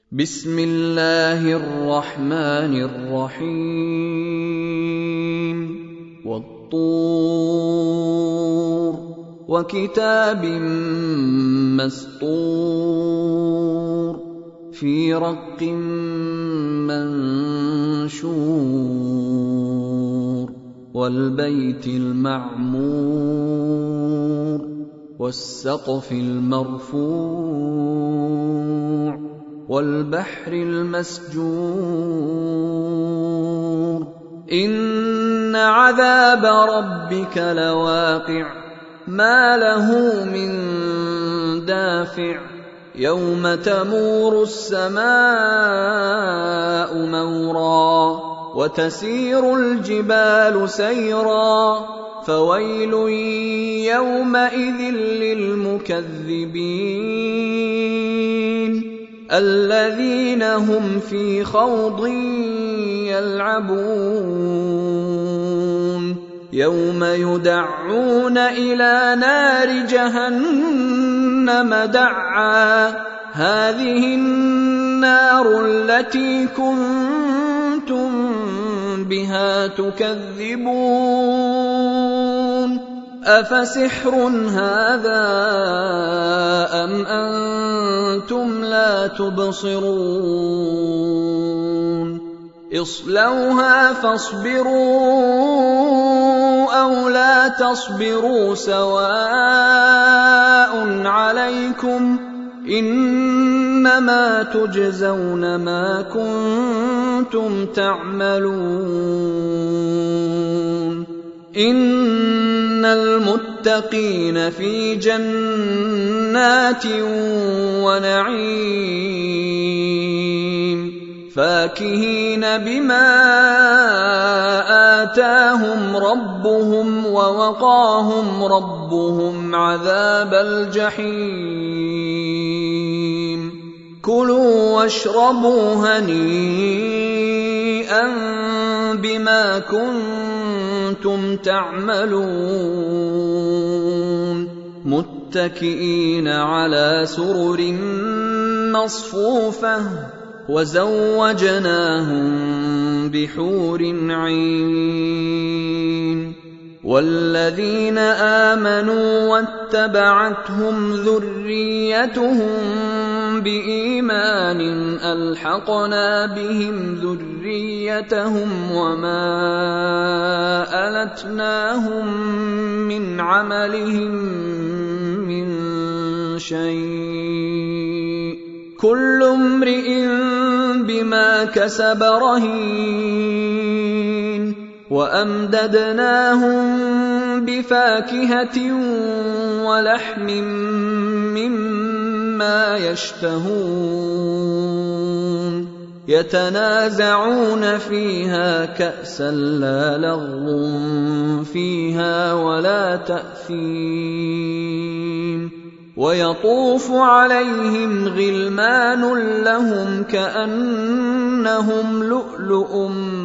بسم الله الرحمن الرحيم والطور وكتاب مسطور في رق منشور والبيت المعمور والسقف المرفوع والبحر المسجور إن عذاب ربك لواقع ما له من دافع يوم تمور السماء مورا وتسير الجبال سيرا فويل يومئذ للمكذبين الذين هم في خوض يلعبون يوم يدعون إلى نار جهنم دعا هذه النار التي كنتم بها تكذبون أفسحر هذا أم أنتم لا تبصرون اصلوها فاصبروا أو لا تصبروا سواء عليكم إنما تجزون ما كنتم تعملون إن المتقين في جنات ونعيم فاكهين بما آتاهم ربهم ووقاهم ربهم عذاب الجحيم كلوا واشربوا هنيئا بما كنتم تعملون متكئين على سرر مصفوفة وزوجناهم بحور عين والذين آمنوا واتبعتهم ذريتهم بإيمان ألحقنا بهم ذريتهم وما ألتناهم من عملهم من شيء كل امرئ بما كسب رهين وأمددناهم بفاكهة ولحم مما يشتهون يتنازعون فيها كأسا لا لغو فيها ولا تأثيم ويطوف عليهم غلمان لهم كأنهم لؤلؤ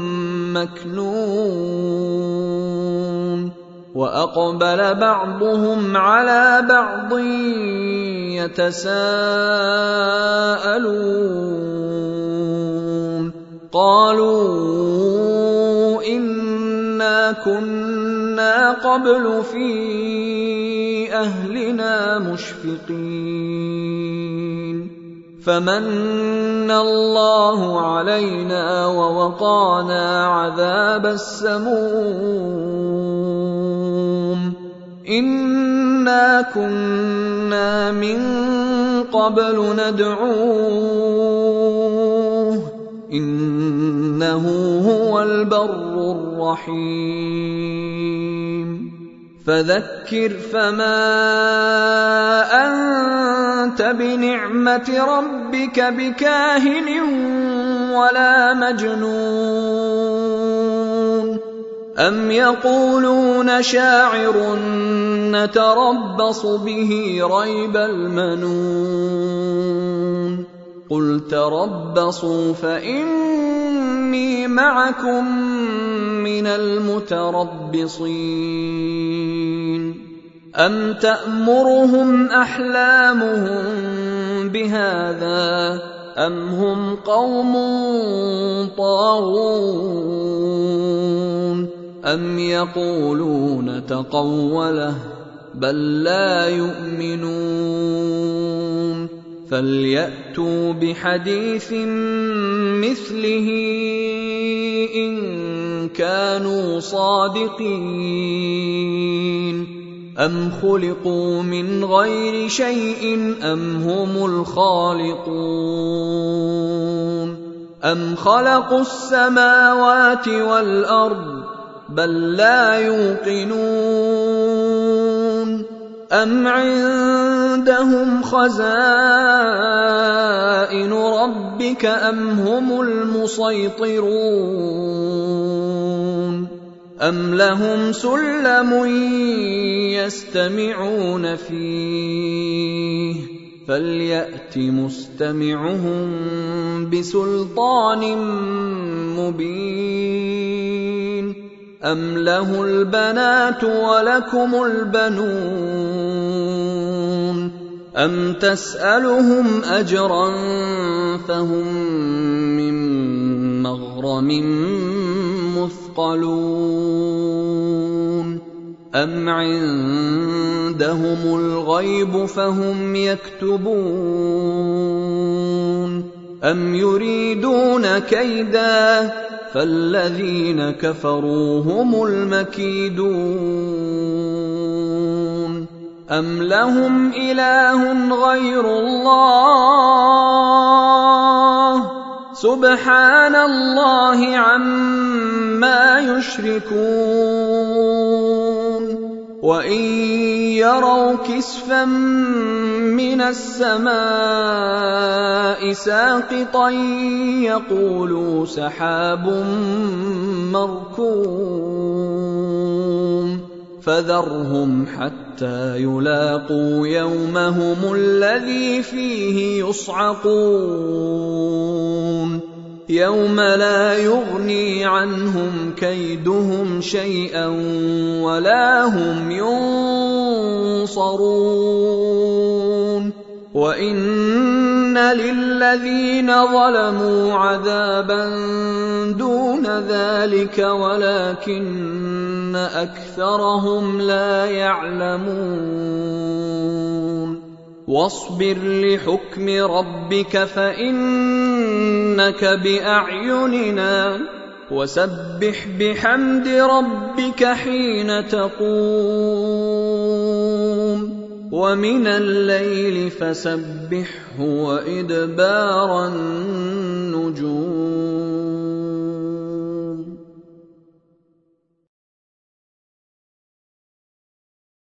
مكنون وأقبل بعضهم على بعض يتساءلون قالوا إنا كنا قبل في أهلنا مشفقين فمن الله علينا ووقانا عذاب السموم إنا كنا من قبل ندعوه إنه هو البر الرحيم فذكر فما أنت بنعمة ربك بكاهن ولا مجنون أم يقولون شاعر نتربص به ريب المنون قل تربصوا فإني معكم من المتربصين أم تأمرهم أحلامهم بهذا أم هم قوم طاغون أم يقولون تقوله بل لا يؤمنون فليأتوا بحديث مثله إن كانوا صادقين أم خلقوا من غير شيء أم هم الخالقون أم خلقوا السماوات والأرض بل لا يوقنون أم عندهم خزائن ربك أم هم المسيطرون أم لهم سلم يستمعون فيه فليأت مستمعهم بسلطان مبين أم له البنات ولكم البنون أم تسألهم أجرا فهم من مغرم مثقلون أم عندهم الغيب فهم يكتبون أم يريدون كيدا فالذين كفروا هم المكيدون أم لهم إله غير الله سبحان الله عما يشركون وإن يروا كسفا من السماء ساقطا يقولوا سحاب مركوم فذرهم حتى يلاقوا يومهم الذي فيه يصعقون يوم لا يغني عنهم كيدهم شيئا ولا هم ينصرون وإن للذين ظلموا عذابا دون ذلك ولكن أكثرهم لا يعلمون واصبر لحكم ربك فإنك بأعيننا وسبح بحمد ربك حين تقوم ومن الليل فسبحه وإدبار النجوم